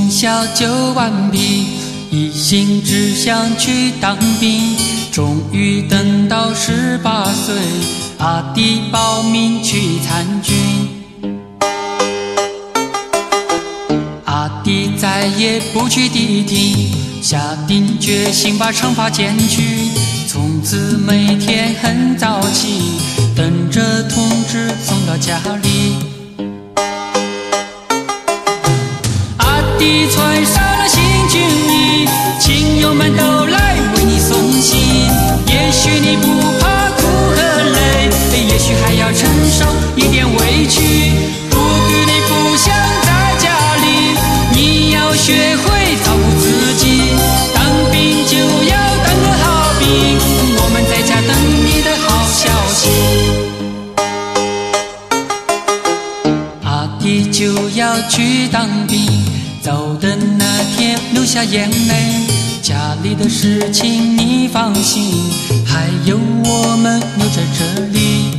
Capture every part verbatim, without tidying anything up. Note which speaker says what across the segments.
Speaker 1: 从小就顽皮，一心只想去当兵。终于等到十八岁，阿弟报名去参军。阿弟再也不去地听，下定决心把长发剪去。从此每天很早起，等着通知送到家里。阿弟穿上了新军衣，亲友们都来为你送行。也许你不怕苦和累，也许还要承受一点委屈。部队里不想在家里，你要学会照顾自己。当兵就要当个好兵，我们在家等你的好消息。阿弟就要去当兵，走的那天流下眼泪，家里的事情你放心，还有我们留在这里。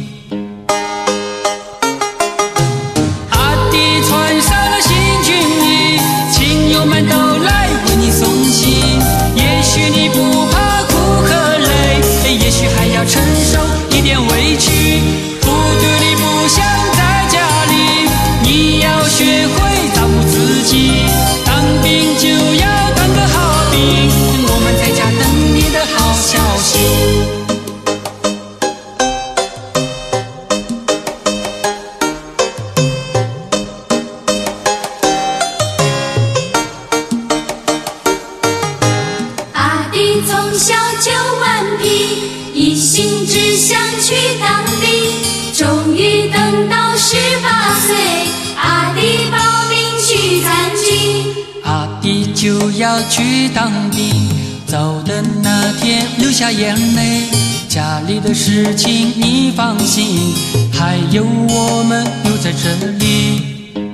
Speaker 1: 阿弟穿上了新军衣，亲友们都来为你送行。也许你不怕苦和累，也许还要承受一点委屈。部队里不想在家里，你要学会照顾自己。当兵就要当个好兵，我们在家等你的好消息。
Speaker 2: 阿弟从小就顽皮，一心只想去当兵。终于等到十八岁，阿弟报名去参军。
Speaker 1: 阿弟就要去当兵，走的那天流下眼泪，家里的事情你放心，还有我们留在这里。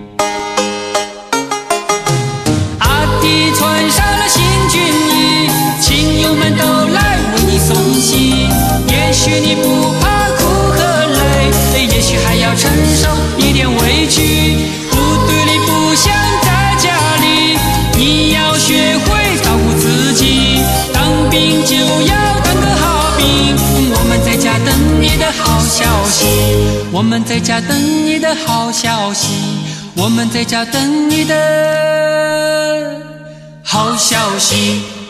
Speaker 1: 阿弟穿上了新军衣，亲友们都来为你送行。也许你不怕苦和累，也许还要承受一点委屈。部队里不想在家里，你要学会照顾自己。当兵就要当个好兵，我们在家等你的好消息。我们在家等你的好消息。我们在家等你的好消息。